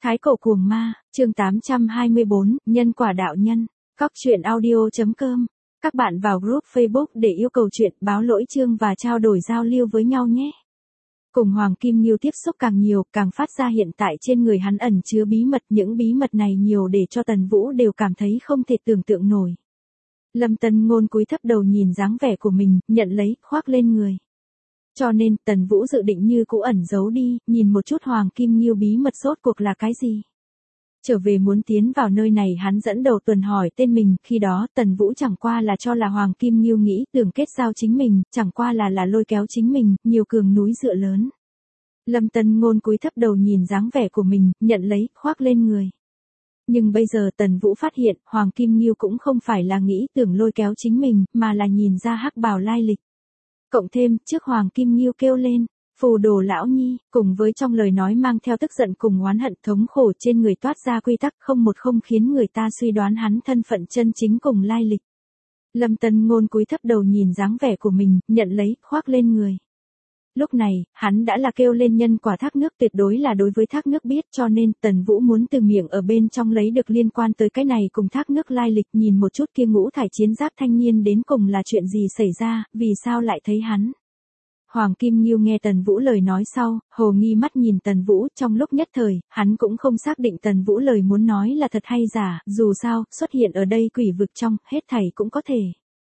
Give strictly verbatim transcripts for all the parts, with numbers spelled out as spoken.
Thái cổ cuồng ma, chương tám trăm hai mươi bốn, nhân quả đạo nhân. Cóc truyện audio chấm com. Các bạn vào group Facebook để yêu cầu chuyện, báo lỗi chương và trao đổi giao lưu với nhau nhé. Cùng Hoàng Kim Ngưu tiếp xúc càng nhiều, càng phát ra hiện tại trên người hắn ẩn chứa bí mật, những bí mật này nhiều để cho Tần Vũ đều cảm thấy không thể tưởng tượng nổi. Lâm Tân Ngôn cúi thấp đầu nhìn dáng vẻ của mình, nhận lấy, khoác lên người. Cho nên, Tần Vũ dự định như cũ ẩn giấu đi, nhìn một chút Hoàng Kim Ngưu bí mật rốt cuộc là cái gì. Trở về muốn tiến vào nơi này hắn dẫn đầu tuần hỏi tên mình, khi đó Tần Vũ chẳng qua là cho là Hoàng Kim Ngưu nghĩ tưởng kết giao chính mình, chẳng qua là là lôi kéo chính mình, nhiều cường núi dựa lớn. Lâm Tân Ngôn cúi thấp đầu nhìn dáng vẻ của mình, nhận lấy, khoác lên người. Nhưng bây giờ Tần Vũ phát hiện, Hoàng Kim Ngưu cũng không phải là nghĩ tưởng lôi kéo chính mình, mà là nhìn ra hắc bào lai lịch. Cộng thêm, trước Hoàng Kim Ngưu kêu lên, phù đồ lão nhi, cùng với trong lời nói mang theo tức giận cùng oán hận thống khổ trên người toát ra quy tắc không một không khiến người ta suy đoán hắn thân phận chân chính cùng lai lịch. Lâm Tân Ngôn cúi thấp đầu nhìn dáng vẻ của mình, nhận lấy, khoác lên người. Lúc này, hắn đã là kêu lên nhân quả thác nước tuyệt đối là đối với thác nước biết cho nên Tần Vũ muốn từ miệng ở bên trong lấy được liên quan tới cái này cùng thác nước lai lịch nhìn một chút kia ngũ thải chiến giáp thanh niên đến cùng là chuyện gì xảy ra, vì sao lại thấy hắn. Hoàng Kim Ngưu nghe Tần Vũ lời nói sau, hồ nghi mắt nhìn Tần Vũ trong lúc nhất thời, hắn cũng không xác định Tần Vũ lời muốn nói là thật hay giả, dù sao, xuất hiện ở đây quỷ vực trong, hết thảy cũng có thể.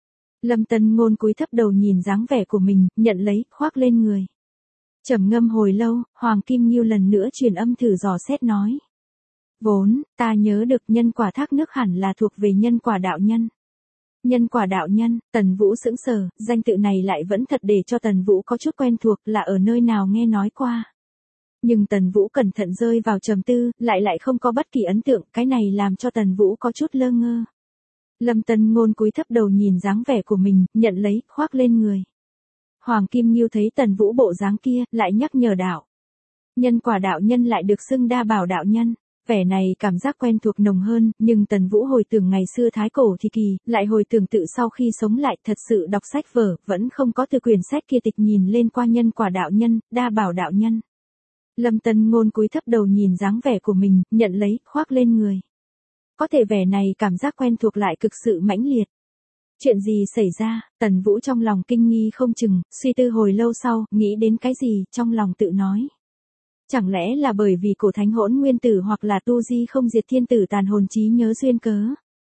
Lâm Tân Ngôn cúi thấp đầu nhìn dáng vẻ của mình, nhận lấy, khoác lên người. Trầm ngâm hồi lâu, Hoàng Kim Ngưu lần nữa truyền âm thử dò xét nói. Vốn, ta nhớ được nhân quả thác nước hẳn là thuộc về nhân quả đạo nhân. Nhân quả đạo nhân, Tần Vũ sững sờ, danh tự này lại vẫn thật để cho Tần Vũ có chút quen thuộc là ở nơi nào nghe nói qua. Nhưng Tần Vũ cẩn thận rơi vào trầm tư, lại lại không có bất kỳ ấn tượng, cái này làm cho Tần Vũ có chút lơ ngơ. Lâm Tân Ngôn cúi thấp đầu nhìn dáng vẻ của mình, nhận lấy, khoác lên người. Hoàng Kim Ngưu thấy Tần Vũ bộ dáng kia, lại nhắc nhở đạo. Nhân quả đạo nhân lại được xưng đa bảo đạo nhân. Vẻ này cảm giác quen thuộc nồng hơn, nhưng Tần Vũ hồi tưởng ngày xưa thái cổ thì kỳ, lại hồi tưởng tự sau khi sống lại thật sự đọc sách vở, vẫn không có từ quyển sách kia tịch nhìn lên qua nhân quả đạo nhân, đa bảo đạo nhân. Lâm Tân Ngôn cúi thấp đầu nhìn dáng vẻ của mình, nhận lấy, khoác lên người. Có thể vẻ này cảm giác quen thuộc lại cực sự mãnh liệt. Chuyện gì xảy ra, Tần Vũ trong lòng kinh nghi không chừng, suy tư hồi lâu sau, nghĩ đến cái gì, trong lòng tự nói. Chẳng lẽ là bởi vì cổ thánh hỗn nguyên tử hoặc là tu di không diệt thiên tử tàn hồn trí nhớ duyên cớ.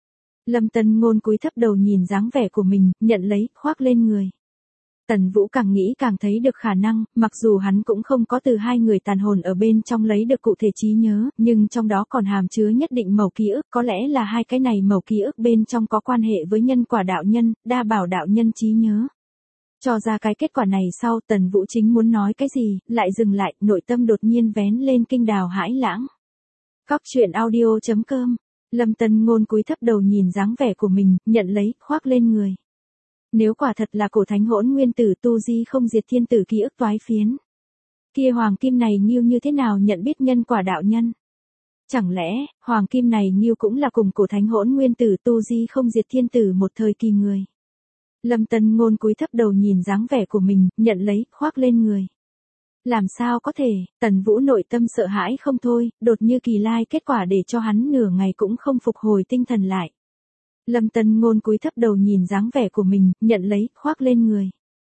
Lâm Tân Ngôn cúi thấp đầu nhìn dáng vẻ của mình, nhận lấy, khoác lên người. Tần Vũ càng nghĩ càng thấy được khả năng, mặc dù hắn cũng không có từ hai người tàn hồn ở bên trong lấy được cụ thể trí nhớ, nhưng trong đó còn hàm chứa nhất định mẩu ký ức, có lẽ là hai cái này mẩu ký ức bên trong có quan hệ với nhân quả đạo nhân, đa bảo đạo nhân trí nhớ. Cho ra cái kết quả này sau, Tần Vũ chính muốn nói cái gì, lại dừng lại, nội tâm đột nhiên vén lên kinh đào hãi lãng. Cóc truyện audio chấm com. Lâm Tân Ngôn cúi thấp đầu nhìn dáng vẻ của mình, nhận lấy, khoác lên người. Nếu quả thật là cổ thánh hỗn nguyên tử tu di không diệt thiên tử ký ức toái phiến. Kia Hoàng Kim này Ngưu như thế nào nhận biết nhân quả đạo nhân? Chẳng lẽ, Hoàng Kim này Ngưu cũng là cùng cổ thánh hỗn nguyên tử tu di không diệt thiên tử một thời kỳ người? Lâm Tân Ngôn cúi thấp đầu nhìn dáng vẻ của mình, nhận lấy, khoác lên người. Làm sao có thể, Tần Vũ nội tâm sợ hãi không thôi, đột như kỳ lai kết quả để cho hắn nửa ngày cũng không phục hồi tinh thần lại. Lâm Tân Ngôn cúi thấp đầu nhìn dáng vẻ của mình, nhận lấy, khoác lên người.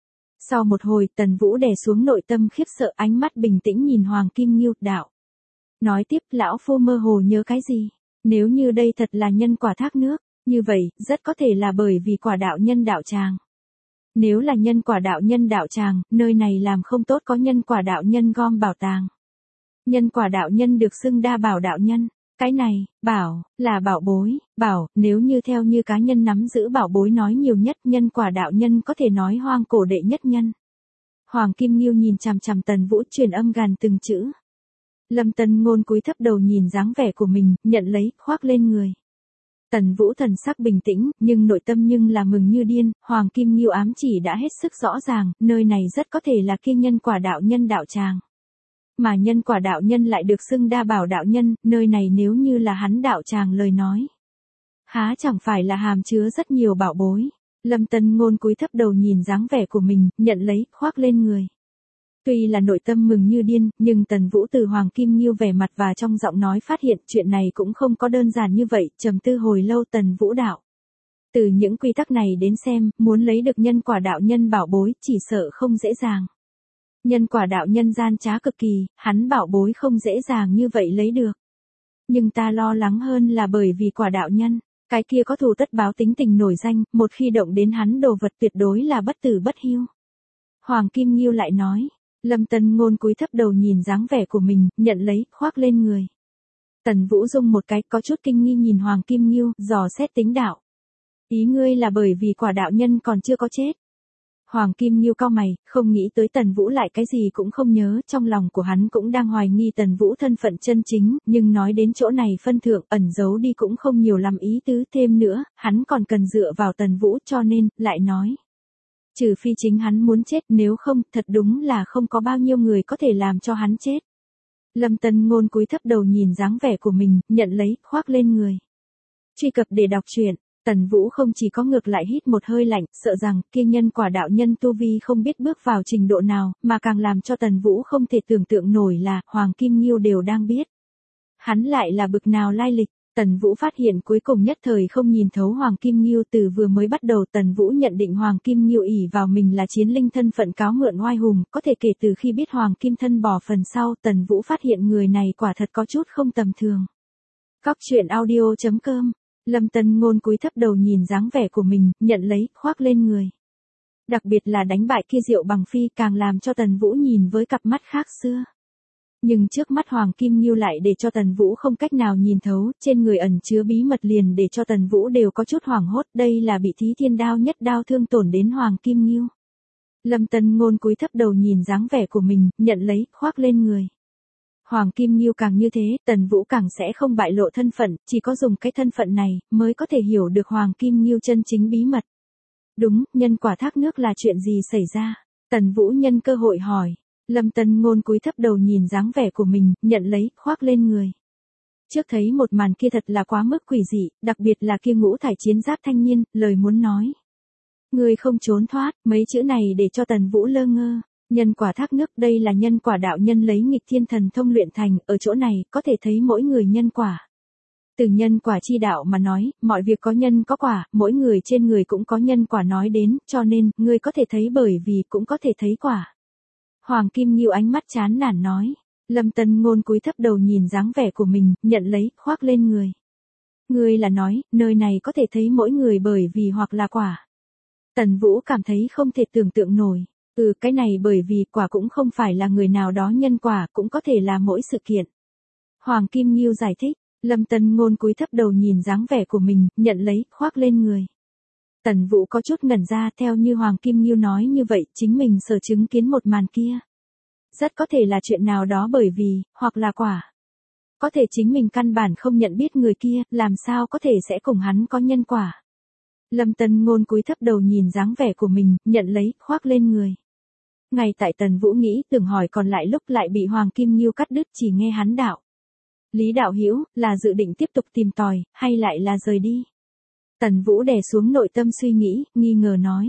Sau một hồi, Tần Vũ đè xuống nội tâm khiếp sợ, ánh mắt bình tĩnh nhìn Hoàng Kim Ngưu, đạo. Nói tiếp, lão phu mơ hồ nhớ cái gì? Nếu như đây thật là nhân quả thác nước, như vậy, rất có thể là bởi vì quả đạo nhân đạo tràng. Nếu là nhân quả đạo nhân đạo tràng, nơi này làm không tốt có nhân quả đạo nhân gom bảo tàng. Nhân quả đạo nhân được xưng đa bảo đạo nhân. Cái này, bảo, là bảo bối, bảo, nếu như theo như cá nhân nắm giữ bảo bối nói nhiều nhất nhân quả đạo nhân có thể nói hoang cổ đệ nhất nhân. Hoàng Kim Ngưu nhìn chằm chằm Tần Vũ truyền âm gàn từng chữ. Lâm Tân Ngôn cúi thấp đầu nhìn dáng vẻ của mình, nhận lấy, khoác lên người. Tần Vũ thần sắc bình tĩnh, nhưng nội tâm nhưng là mừng như điên, Hoàng Kim Ngưu ám chỉ đã hết sức rõ ràng, nơi này rất có thể là kia nhân quả đạo nhân đạo tràng. Mà nhân quả đạo nhân lại được xưng đa bảo đạo nhân, nơi này nếu như là hắn đạo tràng lời nói. Há chẳng phải là hàm chứa rất nhiều bảo bối. Lâm Tân Ngôn cúi thấp đầu nhìn dáng vẻ của mình, nhận lấy, khoác lên người. Tuy là nội tâm mừng như điên, nhưng Tần Vũ từ Hoàng Kim Nghiêu vẻ mặt và trong giọng nói phát hiện chuyện này cũng không có đơn giản như vậy, trầm tư hồi lâu Tần Vũ đạo. Từ những quy tắc này đến xem, muốn lấy được nhân quả đạo nhân bảo bối, chỉ sợ không dễ dàng. Nhân quả đạo nhân gian trá cực kỳ, hắn bảo bối không dễ dàng như vậy lấy được. Nhưng ta lo lắng hơn là bởi vì quả đạo nhân, cái kia có thù tất báo tính tình nổi danh, một khi động đến hắn đồ vật tuyệt đối là bất tử bất hiu. Hoàng Kim Nghiêu lại nói, Lâm Tân Ngôn cúi thấp đầu nhìn dáng vẻ của mình, nhận lấy, khoác lên người. Tần Vũ Dung một cái có chút kinh nghi nhìn Hoàng Kim Nghiêu, dò xét tính đạo. Ý ngươi là bởi vì quả đạo nhân còn chưa có chết. Hoàng Kim Nghiêu cau mày, không nghĩ tới Tần Vũ lại cái gì cũng không nhớ, trong lòng của hắn cũng đang hoài nghi Tần Vũ thân phận chân chính, nhưng nói đến chỗ này phân thượng ẩn giấu đi cũng không nhiều lắm ý tứ, thêm nữa, hắn còn cần dựa vào Tần Vũ cho nên, lại nói. Trừ phi chính hắn muốn chết, nếu không, thật đúng là không có bao nhiêu người có thể làm cho hắn chết. Lâm Tân Ngôn cúi thấp đầu nhìn dáng vẻ của mình, nhận lấy, khoác lên người. Truy cập để đọc truyện. Tần Vũ không chỉ có ngược lại hít một hơi lạnh, sợ rằng kia nhân quả đạo nhân tu vi không biết bước vào trình độ nào, mà càng làm cho Tần Vũ không thể tưởng tượng nổi là Hoàng Kim Nghiêu đều đang biết. Hắn lại là bực nào lai lịch. Tần Vũ phát hiện cuối cùng nhất thời không nhìn thấu Hoàng Kim Nghiêu, từ vừa mới bắt đầu Tần Vũ nhận định Hoàng Kim Nghiêu ỷ vào mình là chiến linh thân phận cáo mượn oai hùng, có thể kể từ khi biết Hoàng Kim thân bỏ phần sau, Tần Vũ phát hiện người này quả thật có chút không tầm thường. Cóc truyện audio chấm com. Lâm Tân Ngôn cúi thấp đầu nhìn dáng vẻ của mình, nhận lấy, khoác lên người. Đặc biệt là đánh bại kia Diệu Bằng Phi càng làm cho Tần Vũ nhìn với cặp mắt khác xưa. Nhưng trước mắt Hoàng Kim Nghiêu lại để cho Tần Vũ không cách nào nhìn thấu, trên người ẩn chứa bí mật liền để cho Tần Vũ đều có chút hoảng hốt, đây là bị Thí Thiên đao nhất đao thương tổn đến Hoàng Kim Nghiêu. Lâm Tân Ngôn cúi thấp đầu nhìn dáng vẻ của mình, nhận lấy, khoác lên người. Hoàng Kim Nghiêu càng như thế, Tần Vũ càng sẽ không bại lộ thân phận, chỉ có dùng cái thân phận này, mới có thể hiểu được Hoàng Kim Nghiêu chân chính bí mật. Đúng, nhân quả thác nước là chuyện gì xảy ra? Tần Vũ nhân cơ hội hỏi. Lâm Tân Ngôn cúi thấp đầu nhìn dáng vẻ của mình, nhận lấy, khoác lên người. Trước thấy một màn kia thật là quá mức quỷ dị, đặc biệt là kia ngũ thải chiến giáp thanh niên, lời muốn nói. Người không trốn thoát, mấy chữ này để cho Tần Vũ lơ ngơ. Nhân quả thác nước, đây là nhân quả đạo nhân lấy nghịch thiên thần thông luyện thành, ở chỗ này, có thể thấy mỗi người nhân quả. Từ nhân quả chi đạo mà nói, mọi việc có nhân có quả, mỗi người trên người cũng có nhân quả nói đến, cho nên, ngươi có thể thấy bởi vì cũng có thể thấy quả. Hoàng Kim Nghiêu ánh mắt chán nản nói. Lâm Tân Ngôn cúi thấp đầu nhìn dáng vẻ của mình, nhận lấy, khoác lên người. Ngươi là nói, nơi này có thể thấy mỗi người bởi vì hoặc là quả. Tần Vũ cảm thấy không thể tưởng tượng nổi. Ừ, cái này bởi vì quả cũng không phải là người nào đó nhân quả, cũng có thể là mỗi sự kiện. Hoàng Kim Nghiêu giải thích. Lâm Tân Ngôn cúi thấp đầu nhìn dáng vẻ của mình, nhận lấy, khoác lên người. Tần Vũ có chút ngẩn ra, theo như Hoàng Kim Nghiêu nói như vậy, chính mình sở chứng kiến một màn kia. Rất có thể là chuyện nào đó bởi vì, hoặc là quả. Có thể chính mình căn bản không nhận biết người kia, làm sao có thể sẽ cùng hắn có nhân quả. Lâm Tân Ngôn cúi thấp đầu nhìn dáng vẻ của mình, nhận lấy, khoác lên người. Ngay tại Tần Vũ nghĩ tưởng hỏi còn lại lúc lại bị Hoàng Kim Nghiêu cắt đứt, chỉ nghe hắn đạo. Lý đạo hữu, là dự định tiếp tục tìm tòi, hay lại là rời đi? Tần Vũ đè xuống nội tâm suy nghĩ, nghi ngờ nói.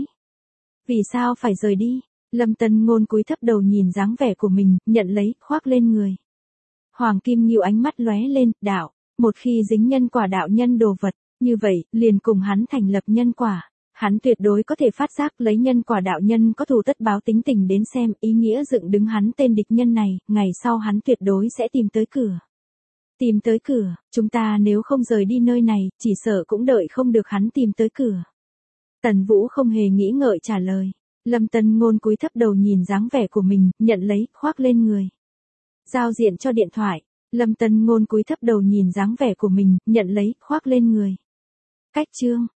Vì sao phải rời đi? Lâm Tân Ngôn cúi thấp đầu nhìn dáng vẻ của mình, nhận lấy, khoác lên người. Hoàng Kim Nghiêu ánh mắt lóe lên, đạo, một khi dính nhân quả đạo nhân đồ vật, như vậy, liền cùng hắn thành lập nhân quả. Hắn tuyệt đối có thể phát giác lấy nhân quả đạo nhân có thù tất báo tính tình đến xem, ý nghĩa dựng đứng hắn tên địch nhân này, ngày sau hắn tuyệt đối sẽ tìm tới cửa. Tìm tới cửa, chúng ta nếu không rời đi nơi này, chỉ sợ cũng đợi không được hắn tìm tới cửa. Tần Vũ không hề nghĩ ngợi trả lời. Lâm Tân Ngôn cúi thấp đầu nhìn dáng vẻ của mình, nhận lấy, khoác lên người. Giao diện cho điện thoại. Lâm Tân Ngôn cúi thấp đầu nhìn dáng vẻ của mình, nhận lấy, khoác lên người. Cách chương.